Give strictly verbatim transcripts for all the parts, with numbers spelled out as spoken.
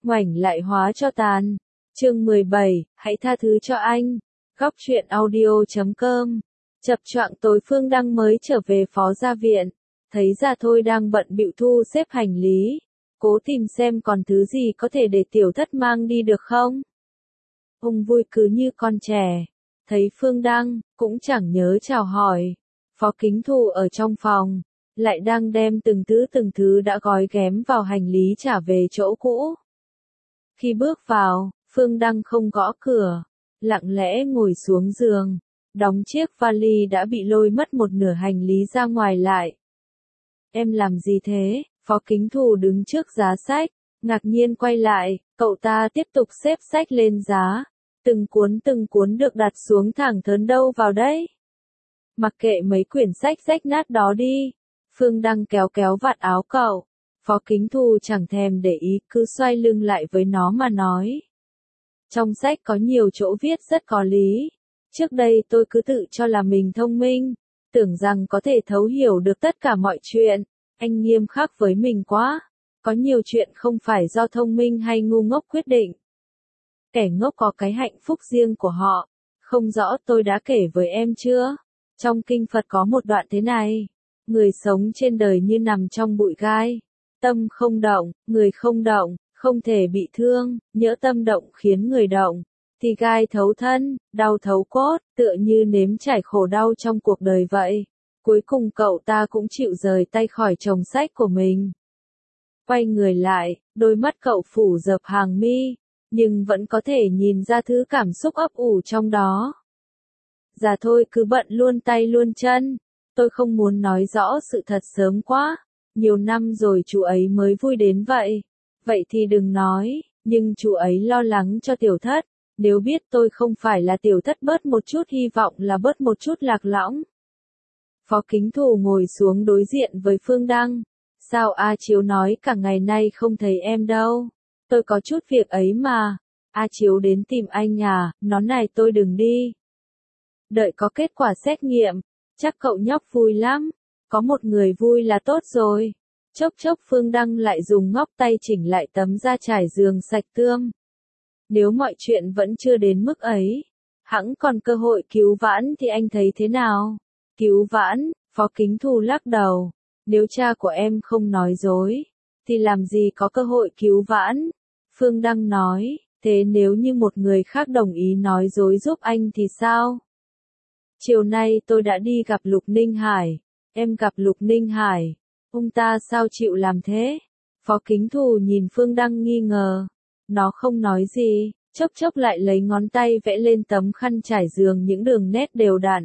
ngoảnh lại hóa cho tàn. Chương mười bảy, hãy tha thứ cho anh. Góc truyện audio chấm com. Chập choạng tối Phương Đăng mới trở về phó gia viện, thấy Gia Thôi đang bận bịu thu xếp hành lý, cố tìm xem còn thứ gì có thể để tiểu thất mang đi được không. Ông vui cứ như con trẻ, thấy Phương Đăng, cũng chẳng nhớ chào hỏi. Phó Kính Thù ở trong phòng, lại đang đem từng thứ từng thứ đã gói ghém vào hành lý trả về chỗ cũ. Khi bước vào, Phương Đăng không gõ cửa, lặng lẽ ngồi xuống giường, đóng chiếc vali đã bị lôi mất một nửa hành lý ra ngoài lại. Em làm gì thế? Phó Kính Thù đứng trước giá sách, ngạc nhiên quay lại, cậu ta tiếp tục xếp sách lên giá, từng cuốn từng cuốn được đặt xuống thẳng thớn đâu vào đấy. Mặc kệ mấy quyển sách rách nát đó đi. Phương Đăng kéo kéo vạt áo cậu. Phó Kính Thù chẳng thèm để ý, cứ xoay lưng lại với nó mà nói. Trong sách có nhiều chỗ viết rất có lý. Trước đây tôi cứ tự cho là mình thông minh, tưởng rằng có thể thấu hiểu được tất cả mọi chuyện. Anh nghiêm khắc với mình quá. Có nhiều chuyện không phải do thông minh hay ngu ngốc quyết định. Kẻ ngốc có cái hạnh phúc riêng của họ. Không rõ tôi đã kể với em chưa? Trong kinh Phật có một đoạn thế này. Người sống trên đời như nằm trong bụi gai. Tâm không động, người không động, không thể bị thương, nhỡ tâm động khiến người động. Thì gai thấu thân, đau thấu cốt, tựa như nếm trải khổ đau trong cuộc đời vậy. Cuối cùng cậu ta cũng chịu rời tay khỏi chồng sách của mình. Quay người lại, đôi mắt cậu phủ dập hàng mi, nhưng vẫn có thể nhìn ra thứ cảm xúc ấp ủ trong đó. Dạ thôi cứ bận luôn tay luôn chân. Tôi không muốn nói rõ sự thật sớm quá. Nhiều năm rồi chú ấy mới vui đến vậy. Vậy thì đừng nói, nhưng chú ấy lo lắng cho tiểu thất. Nếu biết tôi không phải là tiểu thất bớt một chút hy vọng là bớt một chút lạc lõng. Phó Kính Thù ngồi xuống đối diện với Phương Đăng. Sao A Chiếu nói cả ngày nay không thấy em đâu? Tôi có chút việc ấy mà. A Chiếu đến tìm anh à, nó này tôi đừng đi. Đợi có kết quả xét nghiệm, chắc cậu nhóc vui lắm. Có một người vui là tốt rồi. Chốc chốc Phương Đăng lại dùng ngóc tay chỉnh lại tấm da trải giường sạch tươm. Nếu mọi chuyện vẫn chưa đến mức ấy, hẵng còn cơ hội cứu vãn thì anh thấy thế nào? Cứu vãn, Phó Kính Thù lắc đầu. Nếu cha của em không nói dối, thì làm gì có cơ hội cứu vãn? Phương Đăng nói, thế nếu như một người khác đồng ý nói dối giúp anh thì sao? Chiều nay tôi đã đi gặp Lục Ninh Hải. Em gặp Lục Ninh Hải. Ông ta sao chịu làm thế? Phó Kính Thù nhìn Phương Đăng nghi ngờ. Nó không nói gì, chốc chốc lại lấy ngón tay vẽ lên tấm khăn trải giường những đường nét đều đặn.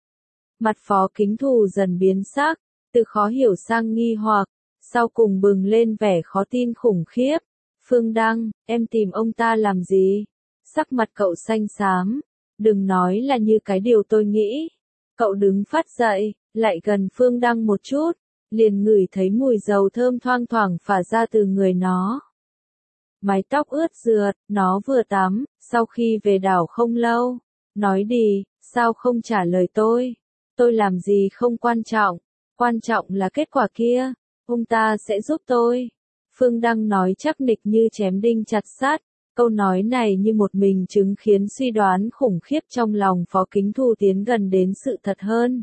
Mặt Phó Kính Thù dần biến sắc, từ khó hiểu sang nghi hoặc, sau cùng bừng lên vẻ khó tin khủng khiếp. Phương Đăng, em tìm ông ta làm gì? Sắc mặt cậu xanh xám. Đừng nói là như cái điều tôi nghĩ. Cậu đứng phát dậy, lại gần Phương Đăng một chút, liền ngửi thấy mùi dầu thơm thoang thoảng phả ra từ người nó. Mái tóc ướt rượt, nó vừa tắm, sau khi về đảo không lâu. Nói đi, sao không trả lời tôi? Tôi làm gì không quan trọng, quan trọng là kết quả kia. Ông ta sẽ giúp tôi. Phương Đăng nói chắc nịch như chém đinh chặt sắt. Câu nói này như một minh chứng khiến suy đoán khủng khiếp trong lòng Phó Kính Thù tiến gần đến sự thật hơn.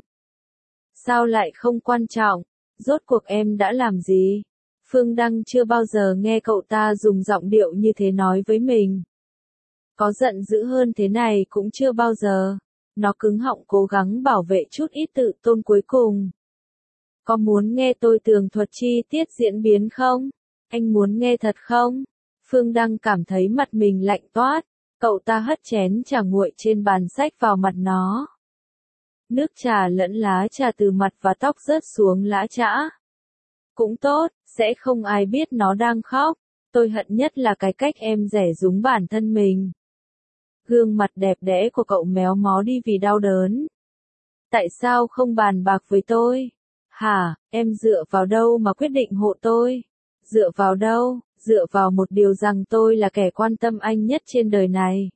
Sao lại không quan trọng? Rốt cuộc em đã làm gì? Phương Đăng chưa bao giờ nghe cậu ta dùng giọng điệu như thế nói với mình. Có giận dữ hơn thế này cũng chưa bao giờ. Nó cứng họng cố gắng bảo vệ chút ít tự tôn cuối cùng. Có muốn nghe tôi tường thuật chi tiết diễn biến không? Anh muốn nghe thật không? Phương Đăng cảm thấy mặt mình lạnh toát. Cậu ta hất chén trà nguội trên bàn sách vào mặt nó. Nước trà lẫn lá trà từ mặt và tóc rớt xuống lã chã. Cũng tốt, sẽ không ai biết nó đang khóc. Tôi hận nhất là cái cách em rẻ rúng bản thân mình. Gương mặt đẹp đẽ của cậu méo mó đi vì đau đớn. Tại sao không bàn bạc với tôi? Hả, em dựa vào đâu mà quyết định hộ tôi? Dựa vào đâu? Dựa vào một điều rằng tôi là kẻ quan tâm anh nhất trên đời này.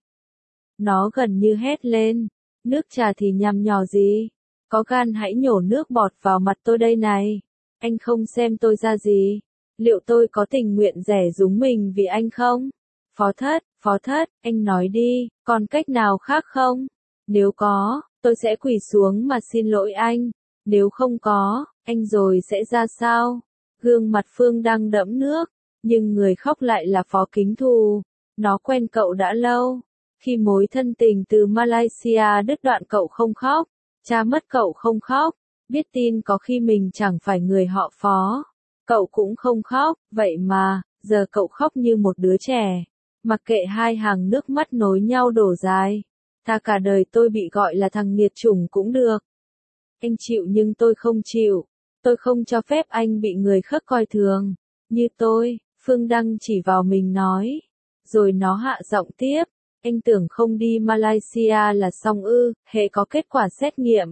Nó gần như hét lên. Nước trà thì nhằm nhò gì? Có gan hãy nhổ nước bọt vào mặt tôi đây này. Anh không xem tôi ra gì. Liệu tôi có tình nguyện rẻ rúng mình vì anh không? Phó thất, phó thất, anh nói đi, còn cách nào khác không? Nếu có, tôi sẽ quỳ xuống mà xin lỗi anh. Nếu không có, anh rồi sẽ ra sao? Gương mặt Phương Đăng đẫm nước, nhưng người khóc lại là Phó Kính Thù. Nó quen cậu đã lâu. Khi mối thân tình từ Malaysia đứt đoạn cậu không khóc. Cha mất cậu không khóc. Biết tin có khi mình chẳng phải người họ Phó. Cậu cũng không khóc, vậy mà, giờ cậu khóc như một đứa trẻ. Mặc kệ hai hàng nước mắt nối nhau đổ dài. Thà cả đời tôi bị gọi là thằng nghiệt chủng cũng được. Anh chịu nhưng tôi không chịu. Tôi không cho phép anh bị người khác coi thường. Như tôi, Phương Đăng chỉ vào mình nói. Rồi nó hạ giọng tiếp. Anh tưởng không đi Malaysia là xong ư, hễ có kết quả xét nghiệm.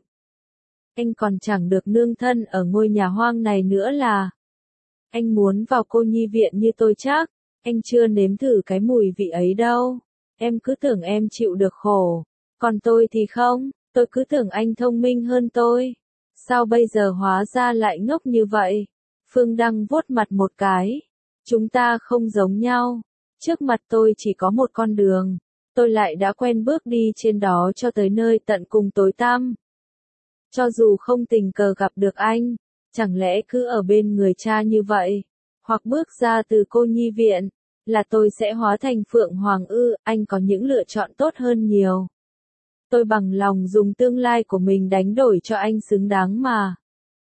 Anh còn chẳng được nương thân ở ngôi nhà hoang này nữa là. Anh muốn vào cô nhi viện như tôi chắc. Anh chưa nếm thử cái mùi vị ấy đâu. Em cứ tưởng em chịu được khổ. Còn tôi thì không, tôi cứ tưởng anh thông minh hơn tôi. Sao bây giờ hóa ra lại ngốc như vậy? Phương Đăng vuốt mặt một cái. Chúng ta không giống nhau. Trước mặt tôi chỉ có một con đường. Tôi lại đã quen bước đi trên đó cho tới nơi tận cùng tối tăm. Cho dù không tình cờ gặp được anh, chẳng lẽ cứ ở bên người cha như vậy, hoặc bước ra từ cô nhi viện, là tôi sẽ hóa thành Phượng Hoàng ư? Anh có những lựa chọn tốt hơn nhiều. Tôi bằng lòng dùng tương lai của mình đánh đổi cho anh xứng đáng mà.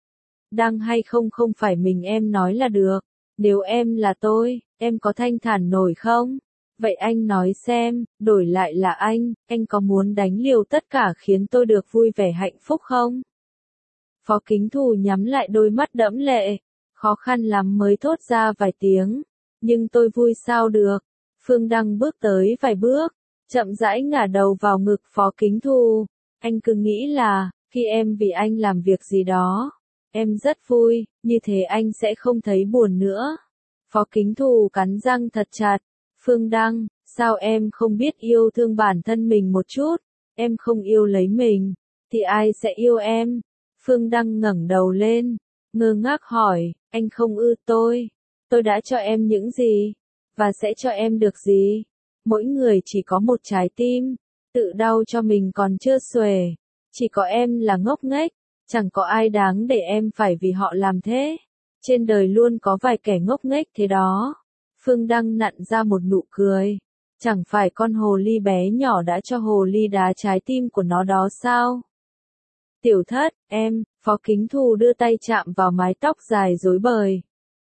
Đăng hay không không phải mình em nói là được. Nếu em là tôi, em có thanh thản nổi không? Vậy anh nói xem, đổi lại là anh, anh có muốn đánh liều tất cả khiến tôi được vui vẻ hạnh phúc không? Phó Kính Thù nhắm lại đôi mắt đẫm lệ, khó khăn lắm mới thốt ra vài tiếng. Nhưng tôi vui sao được? Phương Đăng bước tới vài bước, chậm rãi ngả đầu vào ngực Phó Kính Thù. Anh cứ nghĩ là, khi em vì anh làm việc gì đó, em rất vui, như thế anh sẽ không thấy buồn nữa. Phó Kính Thù cắn răng thật chặt. Phương Đăng, sao em không biết yêu thương bản thân mình một chút? Em không yêu lấy mình, thì ai sẽ yêu em? Phương Đăng ngẩng đầu lên, ngơ ngác hỏi, anh không ư tôi? Tôi đã cho em những gì? Và sẽ cho em được gì? Mỗi người chỉ có một trái tim, tự đau cho mình còn chưa xuể. Chỉ có em là ngốc nghếch, chẳng có ai đáng để em phải vì họ làm thế. Trên đời luôn có vài kẻ ngốc nghếch thế đó. Phương Đăng nặn ra một nụ cười. Chẳng phải con hồ ly bé nhỏ đã cho hồ ly đá trái tim của nó đó sao? Tiểu thất, em, Phó Kính Thù đưa tay chạm vào mái tóc dài rối bời.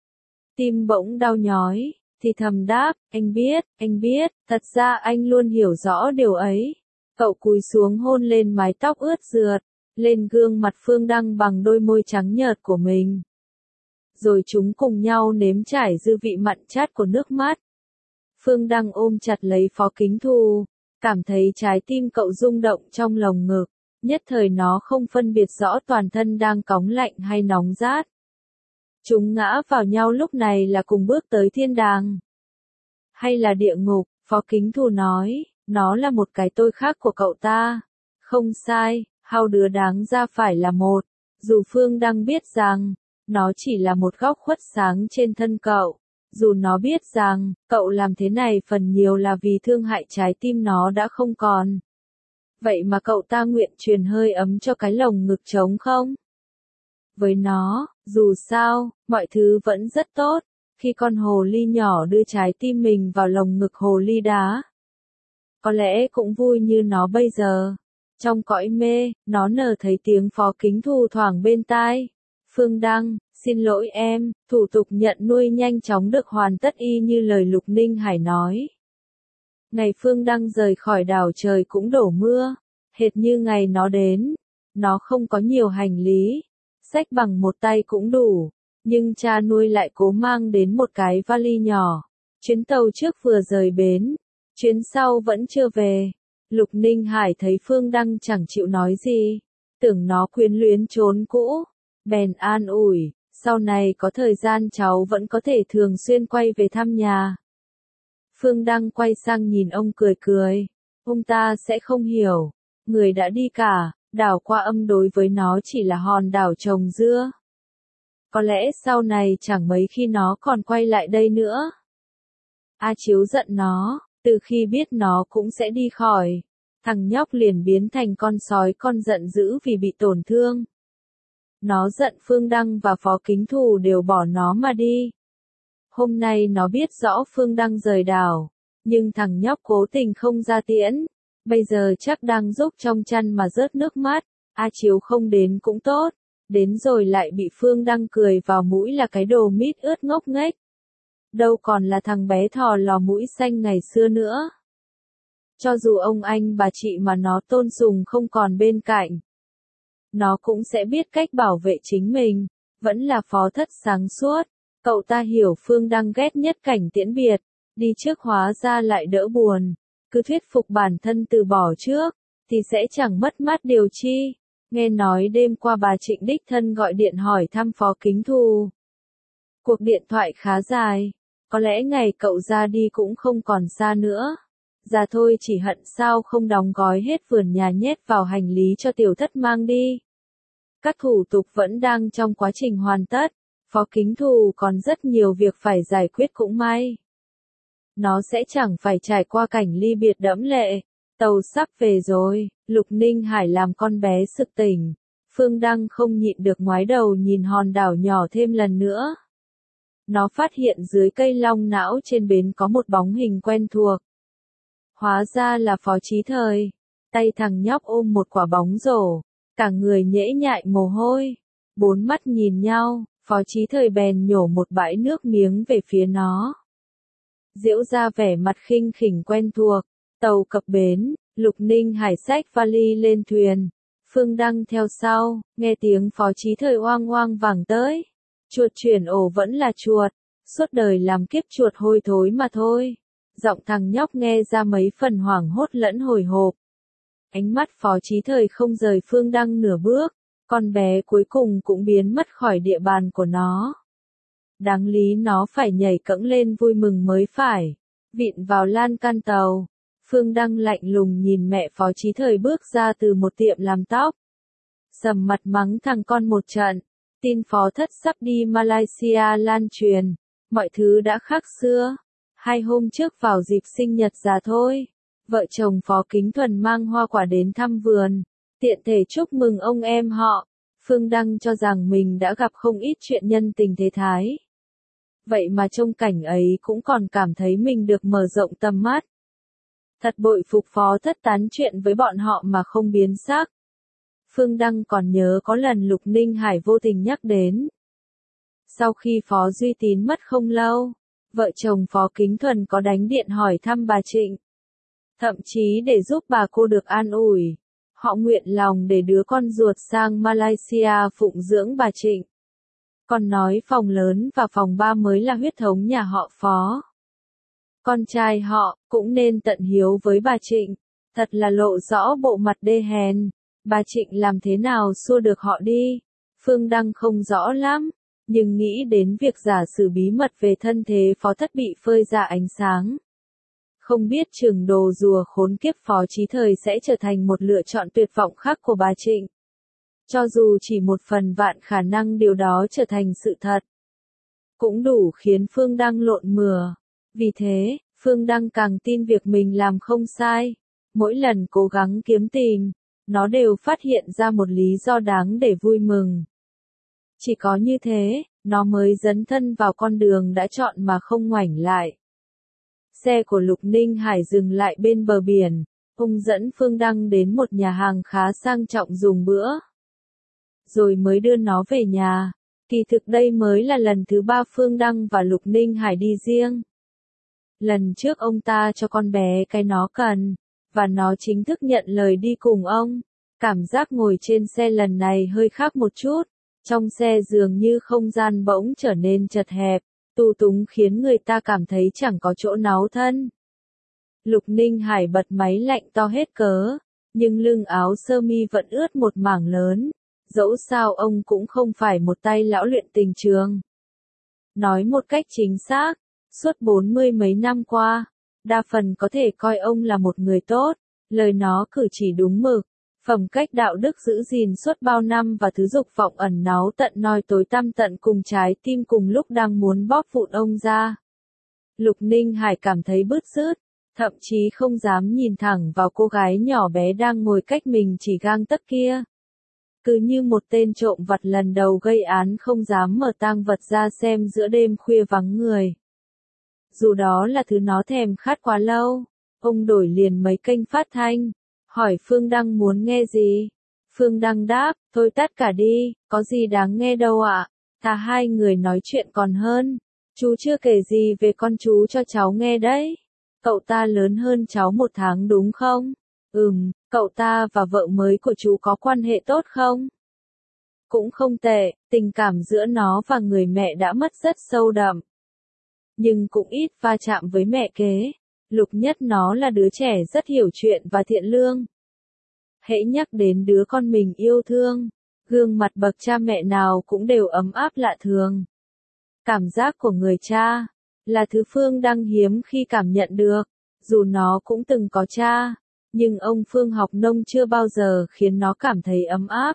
Tim bỗng đau nhói, thì thầm đáp, anh biết, anh biết, thật ra anh luôn hiểu rõ điều ấy. Cậu cúi xuống hôn lên mái tóc ướt rượt, lên gương mặt Phương Đăng bằng đôi môi trắng nhợt của mình. Rồi chúng cùng nhau nếm trải dư vị mặn chát của nước mắt. Phương Đăng ôm chặt lấy Phó Kính Thù, cảm thấy trái tim cậu rung động trong lồng ngực, nhất thời nó không phân biệt rõ toàn thân đang cóng lạnh hay nóng rát. Chúng ngã vào nhau lúc này là cùng bước tới thiên đàng. Hay là địa ngục, Phó Kính Thù nói, nó là một cái tôi khác của cậu ta. Không sai, hai đứa đáng ra phải là một, dù Phương Đăng biết rằng, nó chỉ là một góc khuất sáng trên thân cậu. Dù nó biết rằng, cậu làm thế này phần nhiều là vì thương hại trái tim nó đã không còn. Vậy mà cậu ta nguyện truyền hơi ấm cho cái lồng ngực trống không? Với nó, dù sao, mọi thứ vẫn rất tốt. Khi con hồ ly nhỏ đưa trái tim mình vào lồng ngực hồ ly đá. Có lẽ cũng vui như nó bây giờ. Trong cõi mê, nó nở thấy tiếng Phó Kính Thù thoảng bên tai. Phương Đăng, xin lỗi em, thủ tục nhận nuôi nhanh chóng được hoàn tất y như lời Lục Ninh Hải nói. Ngày Phương Đăng rời khỏi đảo trời cũng đổ mưa, hệt như ngày nó đến. Nó không có nhiều hành lý, xách bằng một tay cũng đủ, nhưng cha nuôi lại cố mang đến một cái vali nhỏ. Chuyến tàu trước vừa rời bến, chuyến sau vẫn chưa về. Lục Ninh Hải thấy Phương Đăng chẳng chịu nói gì, tưởng nó quyến luyến trốn cũ, bèn an ủi, sau này có thời gian cháu vẫn có thể thường xuyên quay về thăm nhà. Phương Đăng quay sang nhìn ông cười cười, ông ta sẽ không hiểu, người đã đi cả, đảo Qua Âm đối với nó chỉ là hòn đảo trồng dưa. Có lẽ sau này chẳng mấy khi nó còn quay lại đây nữa. A Chiếu giận nó, từ khi biết nó cũng sẽ đi khỏi. Thằng nhóc liền biến thành con sói con giận dữ vì bị tổn thương. Nó giận Phương Đăng và Phó Kính Thù đều bỏ nó mà đi. Hôm nay nó biết rõ Phương Đăng rời đảo, nhưng thằng nhóc cố tình không ra tiễn. Bây giờ chắc đang rúc trong chăn mà rớt nước mắt. A Chiếu không đến cũng tốt, đến rồi lại bị Phương Đăng cười vào mũi là cái đồ mít ướt ngốc nghếch. Đâu còn là thằng bé thò lò mũi xanh ngày xưa nữa. Cho dù ông anh bà chị mà nó tôn sùng không còn bên cạnh, nó cũng sẽ biết cách bảo vệ chính mình, vẫn là phó thất sáng suốt. Cậu ta hiểu Phương Đăng ghét nhất cảnh tiễn biệt, đi trước hóa ra lại đỡ buồn, cứ thuyết phục bản thân từ bỏ trước, thì sẽ chẳng mất mát điều chi. Nghe nói đêm qua bà Trịnh đích thân gọi điện hỏi thăm Phó Kính Thù. Cuộc điện thoại khá dài, có lẽ ngày cậu ra đi cũng không còn xa nữa. Già thôi chỉ hận sao không đóng gói hết vườn nhà nhét vào hành lý cho tiểu thất mang đi. Các thủ tục vẫn đang trong quá trình hoàn tất, Phó Kính Thù còn rất nhiều việc phải giải quyết cũng may. Nó sẽ chẳng phải trải qua cảnh ly biệt đẫm lệ. Tàu sắp về rồi, Lục Ninh Hải làm con bé sực tỉnh. Phương Đăng không nhịn được ngoái đầu nhìn hòn đảo nhỏ thêm lần nữa. Nó phát hiện dưới cây long não trên bến có một bóng hình quen thuộc. Hóa ra là Phó Chí Thời. Tay thằng nhóc ôm một quả bóng rổ, cả người nhễ nhại mồ hôi. Bốn mắt nhìn nhau, Phó Chí Thời bèn nhổ một bãi nước miếng về phía nó. Giễu ra vẻ mặt khinh khỉnh quen thuộc. Tàu cập bến, Lục Ninh Hải xách vali lên thuyền. Phương Đăng theo sau, nghe tiếng Phó Chí Thời oang oang vàng tới. Chuột chuyển ổ vẫn là chuột, suốt đời làm kiếp chuột hôi thối mà thôi. Giọng thằng nhóc nghe ra mấy phần hoảng hốt lẫn hồi hộp. Ánh mắt Phó Chí Thời không rời Phương Đăng nửa bước, con bé cuối cùng cũng biến mất khỏi địa bàn của nó. Đáng lý nó phải nhảy cẫng lên vui mừng mới phải. Vịn vào lan can tàu, Phương Đăng lạnh lùng nhìn mẹ Phó Chí Thời bước ra từ một tiệm làm tóc. Sầm mặt mắng thằng con một trận, tin Phó Thất sắp đi Malaysia lan truyền, mọi thứ đã khác xưa. Hai hôm trước vào dịp sinh nhật già thôi, vợ chồng Phó Kính Thuần mang hoa quả đến thăm vườn, tiện thể chúc mừng ông em họ. Phương Đăng cho rằng mình đã gặp không ít chuyện nhân tình thế thái. Vậy mà trông cảnh ấy cũng còn cảm thấy mình được mở rộng tầm mắt. Thật bội phục Phó Thất tán chuyện với bọn họ mà không biến sắc. Phương Đăng còn nhớ có lần Lục Ninh Hải vô tình nhắc đến. Sau khi Phó Duy Tín mất không lâu, vợ chồng Phó Kính Thuần có đánh điện hỏi thăm bà Trịnh. Thậm chí để giúp bà cô được an ủi. Họ nguyện lòng để đứa con ruột sang Malaysia phụng dưỡng bà Trịnh. Còn nói phòng lớn và phòng ba mới là huyết thống nhà họ Phó. Con trai họ cũng nên tận hiếu với bà Trịnh. Thật là lộ rõ bộ mặt đê hèn. Bà Trịnh làm thế nào xua được họ đi? Phương Đăng không rõ lắm, nhưng nghĩ đến việc giả sử bí mật về thân thế Phó Thất bị phơi ra ánh sáng. Không biết chừng đồ rùa khốn kiếp Phó Chí Thời sẽ trở thành một lựa chọn tuyệt vọng khác của bà Trịnh. Cho dù chỉ một phần vạn khả năng điều đó trở thành sự thật, cũng đủ khiến Phương Đăng lộn mửa. Vì thế, Phương Đăng càng tin việc mình làm không sai. Mỗi lần cố gắng kiếm tìm, nó đều phát hiện ra một lý do đáng để vui mừng. Chỉ có như thế, nó mới dấn thân vào con đường đã chọn mà không ngoảnh lại. Xe của Lục Ninh Hải dừng lại bên bờ biển, ông dẫn Phương Đăng đến một nhà hàng khá sang trọng dùng bữa. Rồi mới đưa nó về nhà. Kỳ thực đây mới là lần thứ ba Phương Đăng và Lục Ninh Hải đi riêng. Lần trước ông ta cho con bé cái nó cần, và nó chính thức nhận lời đi cùng ông. Cảm giác ngồi trên xe lần này hơi khác một chút. Trong xe dường như không gian bỗng trở nên chật hẹp, tù túng khiến người ta cảm thấy chẳng có chỗ náu thân. Lục Ninh Hải bật máy lạnh to hết cớ, nhưng lưng áo sơ mi vẫn ướt một mảng lớn. Dẫu sao ông cũng không phải một tay lão luyện tình trường. Nói một cách chính xác, suốt bốn mươi mấy năm qua, đa phần có thể coi ông là một người tốt, lời nó cử chỉ đúng mực. Phẩm cách đạo đức giữ gìn suốt bao năm và thứ dục vọng ẩn náu tận noi tối tăm tận cùng trái tim cùng lúc đang muốn bóp vụn ông ra. Lục Ninh Hải cảm thấy bứt rứt, thậm chí không dám nhìn thẳng vào cô gái nhỏ bé đang ngồi cách mình chỉ gang tấc kia. Cứ như một tên trộm vặt lần đầu gây án không dám mở tang vật ra xem giữa đêm khuya vắng người. Dù đó là thứ nó thèm khát quá lâu, ông đổi liền mấy kênh phát thanh, hỏi Phương Đăng muốn nghe gì. Phương Đăng đáp, thôi tắt cả đi, có gì đáng nghe đâu ạ. Thà hai người nói chuyện còn hơn. Chú chưa kể gì về con chú cho cháu nghe đấy. Cậu ta lớn hơn cháu một tháng đúng không? Ừm, cậu ta và vợ mới của chú có quan hệ tốt không? Cũng không tệ, tình cảm giữa nó và người mẹ đã mất rất sâu đậm. Nhưng cũng ít va chạm với mẹ kế. Lục Nhất nó là đứa trẻ rất hiểu chuyện và thiện lương. Hễ nhắc đến đứa con mình yêu thương, gương mặt bậc cha mẹ nào cũng đều ấm áp lạ thường. Cảm giác của người cha là thứ Phương Đăng hiếm khi cảm nhận được, dù nó cũng từng có cha, nhưng ông Phương Học Nông chưa bao giờ khiến nó cảm thấy ấm áp.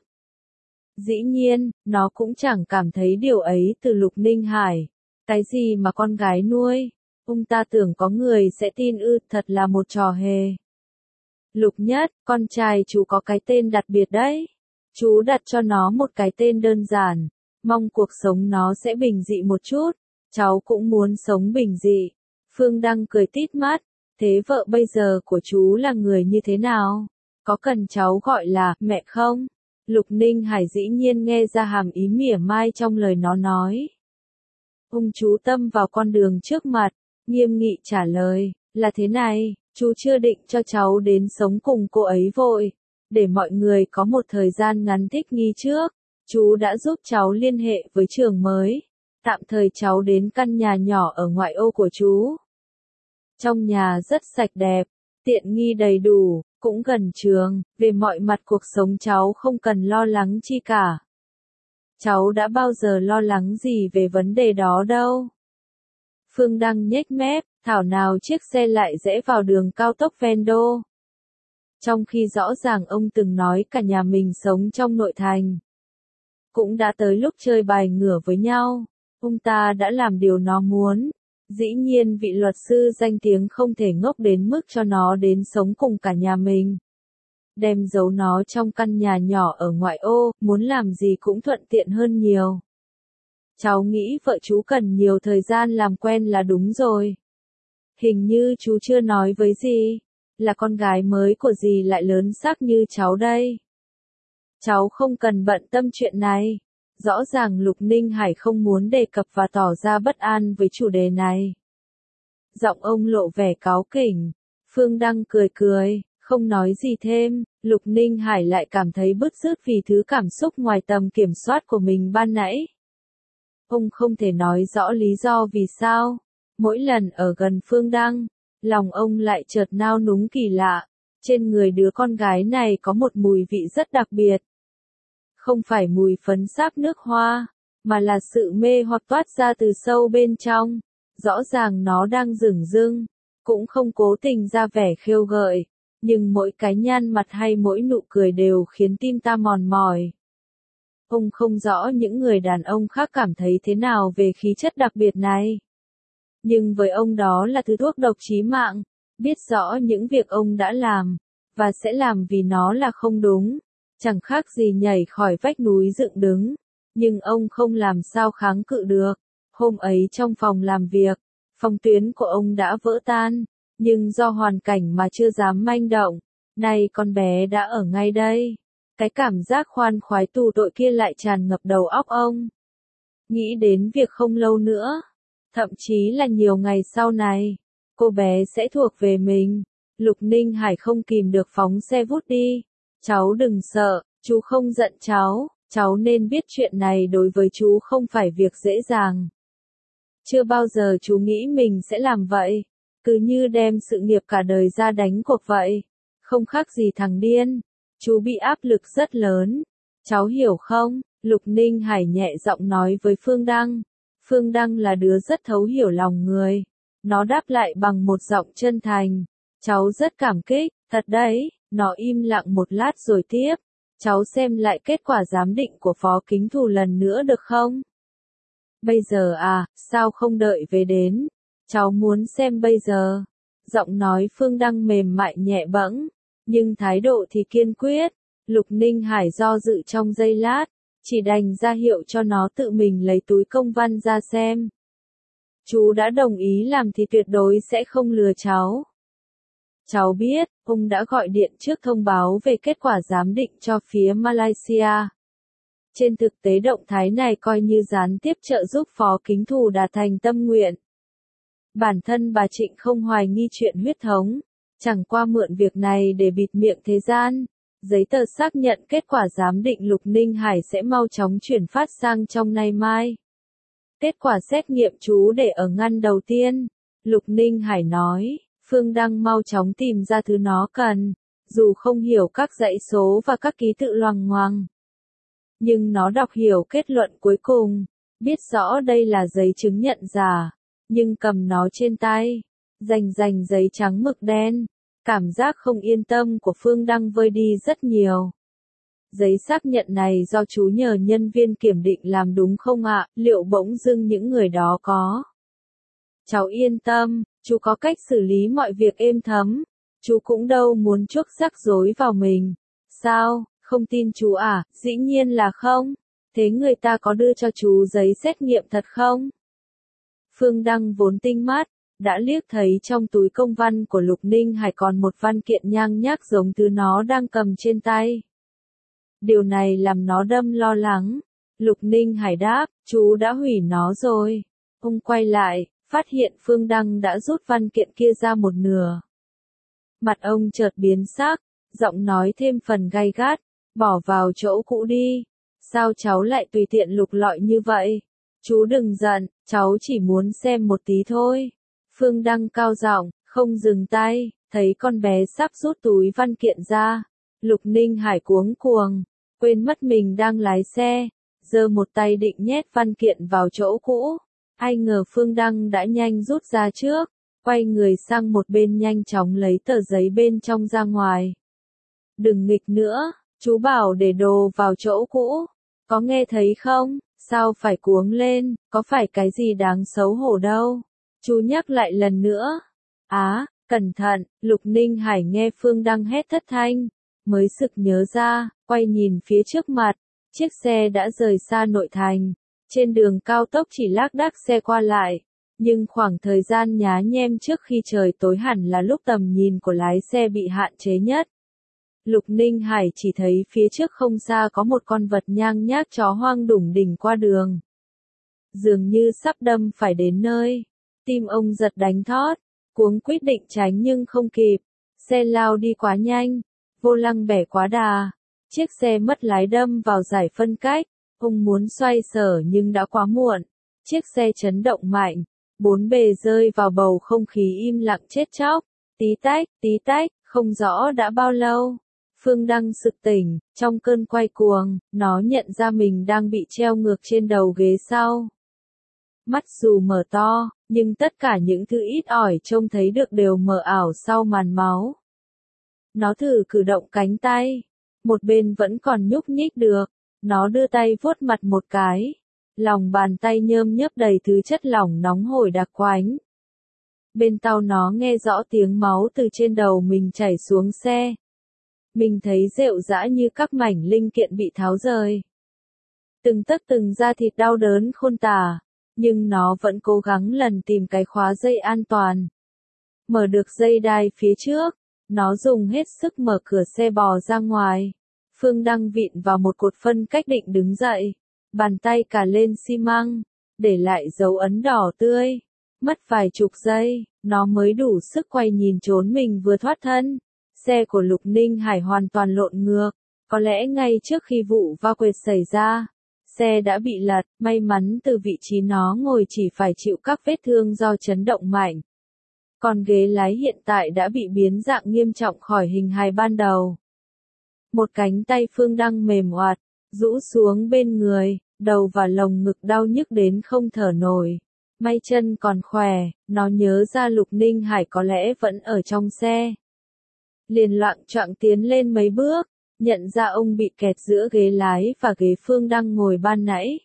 Dĩ nhiên, nó cũng chẳng cảm thấy điều ấy từ Lục Ninh Hải. Cái gì mà con gái nuôi? Ông ta tưởng có người sẽ tin ư, thật là một trò hề. Lục Nhất, con trai chú có cái tên đặc biệt đấy. Chú đặt cho nó một cái tên đơn giản, mong cuộc sống nó sẽ bình dị một chút. Cháu cũng muốn sống bình dị. Phương Đăng cười tít mắt, thế vợ bây giờ của chú là người như thế nào? Có cần cháu gọi là mẹ không? Lục Ninh Hải dĩ nhiên nghe ra hàm ý mỉa mai trong lời nó nói. Ông chú tâm vào con đường trước mặt, nghiêm nghị trả lời, là thế này, chú chưa định cho cháu đến sống cùng cô ấy vội, để mọi người có một thời gian ngắn thích nghi trước. Chú đã giúp cháu liên hệ với trường mới, tạm thời cháu đến căn nhà nhỏ ở ngoại ô của chú. Trong nhà rất sạch đẹp, tiện nghi đầy đủ, cũng gần trường, về mọi mặt cuộc sống cháu không cần lo lắng chi cả. Cháu đã bao giờ lo lắng gì về vấn đề đó đâu. Phương Đăng nhếch mép, thảo nào chiếc xe lại rẽ vào đường cao tốc ven đô. Trong khi rõ ràng ông từng nói cả nhà mình sống trong nội thành. Cũng đã tới lúc chơi bài ngửa với nhau, ông ta đã làm điều nó muốn. Dĩ nhiên vị luật sư danh tiếng không thể ngốc đến mức cho nó đến sống cùng cả nhà mình. Đem giấu nó trong căn nhà nhỏ ở ngoại ô, muốn làm gì cũng thuận tiện hơn nhiều. Cháu nghĩ vợ chú cần nhiều thời gian làm quen là đúng rồi. Hình như chú chưa nói với dì, là con gái mới của dì lại lớn xác như cháu đây. Cháu không cần bận tâm chuyện này. Rõ ràng Lục Ninh Hải không muốn đề cập và tỏ ra bất an với chủ đề này. Giọng ông lộ vẻ cáu kỉnh. Phương Đăng cười cười, không nói gì thêm. Lục Ninh Hải lại cảm thấy bứt rứt vì thứ cảm xúc ngoài tầm kiểm soát của mình ban nãy. Ông không thể nói rõ lý do vì sao. Mỗi lần ở gần Phương Đăng, lòng ông lại chợt nao núng kỳ lạ. Trên người đứa con gái này có một mùi vị rất đặc biệt. Không phải mùi phấn sáp nước hoa, mà là sự mê hoặc toát ra từ sâu bên trong. Rõ ràng nó đang dửng dưng, cũng không cố tình ra vẻ khêu gợi, nhưng mỗi cái nhăn mặt hay mỗi nụ cười đều khiến tim ta mòn mỏi. Ông không rõ những người đàn ông khác cảm thấy thế nào về khí chất đặc biệt này. Nhưng với ông đó là thứ thuốc độc chí mạng, biết rõ những việc ông đã làm, và sẽ làm vì nó là không đúng. Chẳng khác gì nhảy khỏi vách núi dựng đứng, nhưng ông không làm sao kháng cự được. Hôm ấy trong phòng làm việc, phòng tuyến của ông đã vỡ tan, nhưng do hoàn cảnh mà chưa dám manh động. Nay con bé đã ở ngay đây. Cái cảm giác khoan khoái tù tội kia lại tràn ngập đầu óc ông. Nghĩ đến việc không lâu nữa, thậm chí là nhiều ngày sau này, cô bé sẽ thuộc về mình. Lục Ninh Hải không kìm được phóng xe vút đi. Cháu đừng sợ, chú không giận cháu, cháu nên biết chuyện này đối với chú không phải việc dễ dàng. Chưa bao giờ chú nghĩ mình sẽ làm vậy, cứ như đem sự nghiệp cả đời ra đánh cuộc vậy. Không khác gì thằng điên, chú bị áp lực rất lớn. Cháu hiểu không? Lục Ninh Hải nhẹ giọng nói với Phương Đăng. Phương Đăng là đứa rất thấu hiểu lòng người. Nó đáp lại bằng một giọng chân thành. Cháu rất cảm kích, thật đấy. Nó im lặng một lát rồi tiếp. Cháu xem lại kết quả giám định của Phó Kính Thù lần nữa được không? Bây giờ à, sao không đợi về đến? Cháu muốn xem bây giờ. Giọng nói Phương Đăng mềm mại nhẹ bẫng, nhưng thái độ thì kiên quyết. Lục Ninh Hải do dự trong giây lát, chỉ đành ra hiệu cho nó tự mình lấy túi công văn ra xem. Chú đã đồng ý làm thì tuyệt đối sẽ không lừa cháu. Cháu biết, ông đã gọi điện trước thông báo về kết quả giám định cho phía Malaysia. Trên thực tế động thái này coi như gián tiếp trợ giúp Phó Kính Thù đạt thành tâm nguyện. Bản thân bà Trịnh không hoài nghi chuyện huyết thống, chẳng qua mượn việc này để bịt miệng thế gian. Giấy tờ xác nhận kết quả giám định Lục Ninh Hải sẽ mau chóng chuyển phát sang trong nay mai. Kết quả xét nghiệm chú để ở ngăn đầu tiên. Lục Ninh Hải nói, Phương Đăng mau chóng tìm ra thứ nó cần, dù không hiểu các dãy số và các ký tự loằng ngoằng. Nhưng nó đọc hiểu kết luận cuối cùng, biết rõ đây là giấy chứng nhận giả, nhưng cầm nó trên tay, rành rành giấy trắng mực đen. Cảm giác không yên tâm của Phương Đăng vơi đi rất nhiều. Giấy xác nhận này do chú nhờ nhân viên kiểm định làm đúng không ạ? Liệu bỗng dưng những người đó có? Cháu yên tâm, chú có cách xử lý mọi việc êm thấm. Chú cũng đâu muốn chuốc rắc rối vào mình. Sao, không tin chú à? Dĩ nhiên là không. Thế người ta có đưa cho chú giấy xét nghiệm thật không? Phương Đăng vốn tinh mắt, đã liếc thấy trong túi công văn của Lục Ninh Hải còn một văn kiện nhang nhác giống thứ nó đang cầm trên tay. Điều này làm nó đâm lo lắng. Lục Ninh Hải đáp, chú đã hủy nó rồi. Ông quay lại, phát hiện Phương Đăng đã rút văn kiện kia ra một nửa. Mặt ông chợt biến sắc, giọng nói thêm phần gay gắt, bỏ vào chỗ cũ đi. Sao cháu lại tùy tiện lục lọi như vậy? Chú đừng giận, cháu chỉ muốn xem một tí thôi. Phương Đăng cao giọng, không dừng tay, thấy con bé sắp rút túi văn kiện ra. Lục Ninh Hải cuống cuồng, quên mất mình đang lái xe, giơ một tay định nhét văn kiện vào chỗ cũ. Ai ngờ Phương Đăng đã nhanh rút ra trước, quay người sang một bên nhanh chóng lấy tờ giấy bên trong ra ngoài. Đừng nghịch nữa, chú bảo để đồ vào chỗ cũ, có nghe thấy không? Sao phải cuống lên, có phải cái gì đáng xấu hổ đâu. Chú nhắc lại lần nữa. Á, cẩn thận, Lục Ninh Hải nghe Phương Đăng hét thất thanh, mới sực nhớ ra, quay nhìn phía trước mặt, chiếc xe đã rời xa nội thành, trên đường cao tốc chỉ lác đác xe qua lại, nhưng khoảng thời gian nhá nhem trước khi trời tối hẳn là lúc tầm nhìn của lái xe bị hạn chế nhất. Lục Ninh Hải chỉ thấy phía trước không xa có một con vật nhang nhác chó hoang đủng đỉnh qua đường. Dường như sắp đâm phải đến nơi. Tim ông giật đánh thót, cuống quyết định tránh nhưng không kịp. Xe lao đi quá nhanh, vô lăng bẻ quá đà. Chiếc xe mất lái đâm vào giải phân cách. Ông muốn xoay sở nhưng đã quá muộn. Chiếc xe chấn động mạnh, bốn bề rơi vào bầu không khí im lặng chết chóc. Tí tách, tí tách, không rõ đã bao lâu. Phương Đăng sực tỉnh, trong cơn quay cuồng, nó nhận ra mình đang bị treo ngược trên đầu ghế sau. Mắt dù mở to, nhưng tất cả những thứ ít ỏi trông thấy được đều mờ ảo sau màn máu. Nó thử cử động cánh tay, một bên vẫn còn nhúc nhích được, nó đưa tay vuốt mặt một cái, lòng bàn tay nhơm nhớp đầy thứ chất lỏng nóng hổi đặc quánh. Bên tai nó nghe rõ tiếng máu từ trên đầu mình chảy xuống xe. Mình thấy rệu rã như các mảnh linh kiện bị tháo rời. Từng tấc từng da thịt đau đớn khôn tả, nhưng nó vẫn cố gắng lần tìm cái khóa dây an toàn. Mở được dây đai phía trước, nó dùng hết sức mở cửa xe bò ra ngoài. Phương Đăng vịn vào một cột phân cách định đứng dậy, bàn tay cà lên xi măng, để lại dấu ấn đỏ tươi. Mất vài chục giây, nó mới đủ sức quay nhìn trốn mình vừa thoát thân. Xe của Lục Ninh Hải hoàn toàn lộn ngược, có lẽ ngay trước khi vụ va quệt xảy ra, xe đã bị lật, may mắn từ vị trí nó ngồi chỉ phải chịu các vết thương do chấn động mạnh. Còn ghế lái hiện tại đã bị biến dạng nghiêm trọng khỏi hình hài ban đầu. Một cánh tay Phương Đăng mềm oạt, rũ xuống bên người, đầu và lồng ngực đau nhức đến không thở nổi. May chân còn khỏe, nó nhớ ra Lục Ninh Hải có lẽ vẫn ở trong xe. liền loạng choạng tiến lên mấy bước, nhận ra ông bị kẹt giữa ghế lái và ghế Phương Đăng ngồi ban nãy.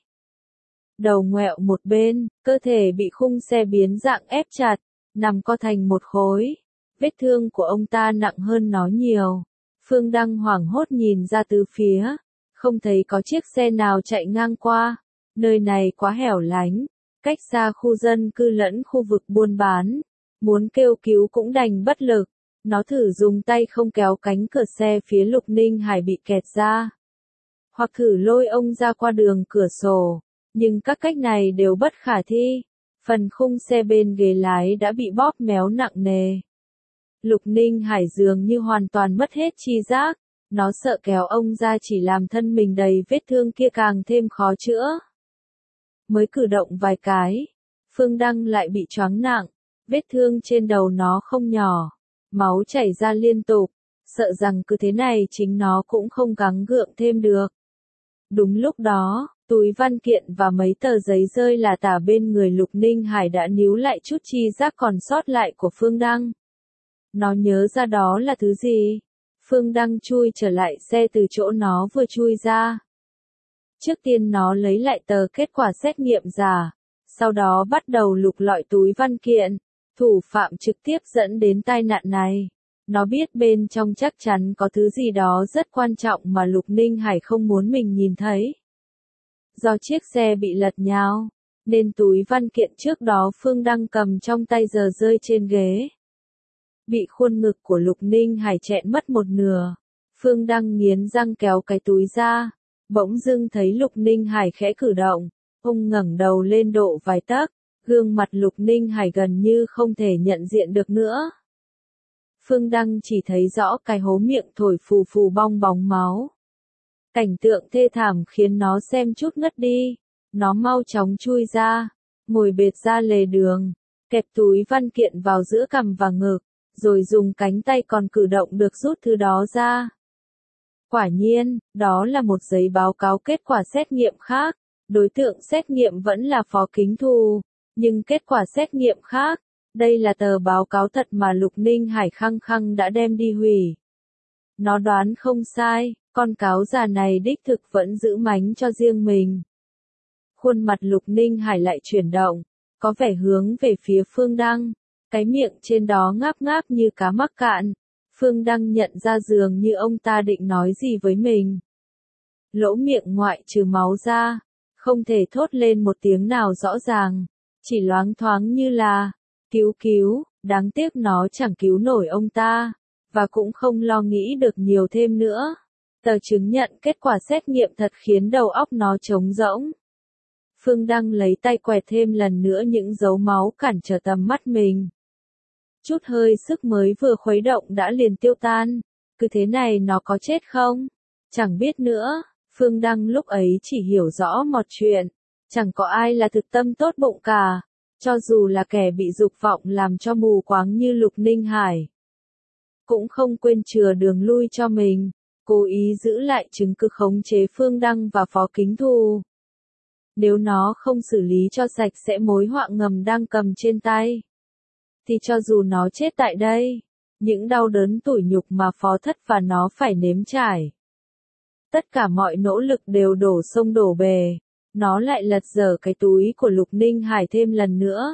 Đầu ngoẹo một bên, cơ thể bị khung xe biến dạng ép chặt, nằm co thành một khối. Vết thương của ông ta nặng hơn nó nhiều. Phương Đăng hoảng hốt nhìn ra từ phía, không thấy có chiếc xe nào chạy ngang qua. Nơi này quá hẻo lánh, cách xa khu dân cư lẫn khu vực buôn bán. Muốn kêu cứu cũng đành bất lực. Nó thử dùng tay không kéo cánh cửa xe phía Lục Ninh Hải bị kẹt ra. Hoặc thử lôi ông ra qua đường cửa sổ. Nhưng các cách này đều bất khả thi. Phần khung xe bên ghế lái đã bị bóp méo nặng nề. Lục Ninh Hải dường như hoàn toàn mất hết tri giác. Nó sợ kéo ông ra chỉ làm thân mình đầy vết thương kia càng thêm khó chữa. Mới cử động vài cái, Phương Đăng lại bị choáng nặng. Vết thương trên đầu nó không nhỏ. Máu chảy ra liên tục. Sợ rằng cứ thế này chính nó cũng không gắng gượng thêm được. Đúng lúc đó, túi văn kiện và mấy tờ giấy rơi là tả bên người Lục Ninh Hải đã níu lại chút chi giác còn sót lại của Phương Đăng. Nó nhớ ra đó là thứ gì? Phương Đăng chui trở lại xe từ chỗ nó vừa chui ra. Trước tiên nó lấy lại tờ kết quả xét nghiệm giả, sau đó bắt đầu lục lọi túi văn kiện. Thủ phạm trực tiếp dẫn đến tai nạn này. Nó biết bên trong chắc chắn có thứ gì đó rất quan trọng mà Lục Ninh Hải không muốn mình nhìn thấy. Do chiếc xe bị lật nhào, nên túi văn kiện trước đó Phương Đăng cầm trong tay giờ rơi trên ghế. Bị khuôn ngực của Lục Ninh Hải chẹn mất một nửa. Phương Đăng nghiến răng kéo cái túi ra. Bỗng dưng thấy Lục Ninh Hải khẽ cử động. Ông ngẩng đầu lên độ vài tấc. Gương mặt Lục Ninh Hải gần như không thể nhận diện được nữa. Phương Đăng chỉ thấy rõ cái hố miệng thổi phù phù bong bóng máu. Cảnh tượng thê thảm khiến nó xem chút ngất đi. Nó mau chóng chui ra, ngồi bệt ra lề đường, kẹp túi văn kiện vào giữa cằm và ngực, rồi dùng cánh tay còn cử động được rút thứ đó ra. Quả nhiên, đó là một giấy báo cáo kết quả xét nghiệm khác. Đối tượng xét nghiệm vẫn là Phó Kính Thù. Nhưng kết quả xét nghiệm khác, đây là tờ báo cáo thật mà Lục Ninh Hải khăng khăng đã đem đi hủy. Nó đoán không sai, con cáo già này đích thực vẫn giữ mánh cho riêng mình. Khuôn mặt Lục Ninh Hải lại chuyển động, có vẻ hướng về phía Phương Đăng, cái miệng trên đó ngáp ngáp như cá mắc cạn. Phương Đăng nhận ra dường như ông ta định nói gì với mình. Lỗ miệng ngoại trừ máu ra, không thể thốt lên một tiếng nào rõ ràng. Chỉ loáng thoáng như là, cứu cứu, đáng tiếc nó chẳng cứu nổi ông ta, và cũng không lo nghĩ được nhiều thêm nữa. Tờ chứng nhận kết quả xét nghiệm thật khiến đầu óc nó trống rỗng. Phương Đăng lấy tay quẹt thêm lần nữa những dấu máu cản trở tầm mắt mình. Chút hơi sức mới vừa khuấy động đã liền tiêu tan. Cứ thế này nó có chết không? Chẳng biết nữa. Phương Đăng lúc ấy chỉ hiểu rõ một chuyện. Chẳng có ai là thực tâm tốt bụng cả. Cho dù là kẻ bị dục vọng làm cho mù quáng như Lục Ninh Hải. Cũng không quên chừa đường lui cho mình. Cố ý giữ lại chứng cứ khống chế Phương Đăng và Phó Kính Thù. Nếu nó không xử lý cho sạch sẽ mối họa ngầm đang cầm trên tay. Thì cho dù nó chết tại đây, những đau đớn tủi nhục mà Phó Thất và nó phải nếm trải. Tất cả mọi nỗ lực đều đổ sông đổ bề. Nó lại lật dở cái túi của Lục Ninh Hải thêm lần nữa.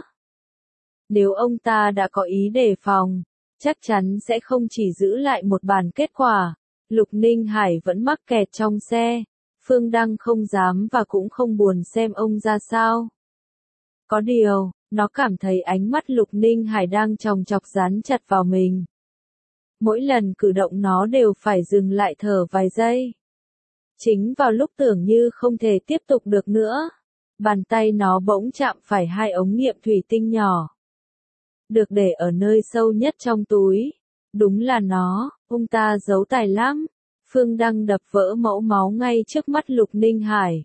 Nếu ông ta đã có ý đề phòng, chắc chắn sẽ không chỉ giữ lại một bản kết quả. Lục Ninh Hải vẫn mắc kẹt trong xe. Phương Đăng không dám và cũng không buồn xem ông ra sao. Có điều, nó cảm thấy ánh mắt Lục Ninh Hải đang chòng chọc dán chặt vào mình. Mỗi lần cử động nó đều phải dừng lại thở vài giây. Chính vào lúc tưởng như không thể tiếp tục được nữa, bàn tay nó bỗng chạm phải hai ống nghiệm thủy tinh nhỏ. Được để ở nơi sâu nhất trong túi. Đúng là nó, ông ta giấu tài lắm. Phương Đăng đập vỡ mẫu máu ngay trước mắt Lục Ninh Hải.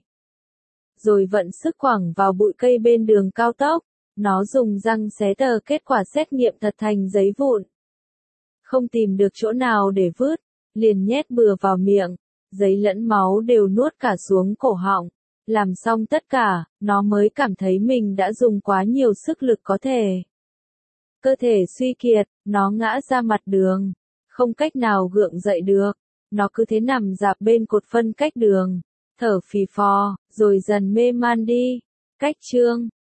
Rồi vận sức quẳng vào bụi cây bên đường cao tốc. Nó dùng răng xé tờ kết quả xét nghiệm thật thành giấy vụn. Không tìm được chỗ nào để vứt, liền nhét bừa vào miệng. Giấy lẫn máu đều nuốt cả xuống cổ họng. Làm xong tất cả, nó mới cảm thấy mình đã dùng quá nhiều sức lực có thể. Cơ thể suy kiệt, nó ngã ra mặt đường. không cách nào gượng dậy được. Nó cứ thế nằm rạp bên cột phân cách đường, thở phì phò, rồi dần mê man đi. Cách chương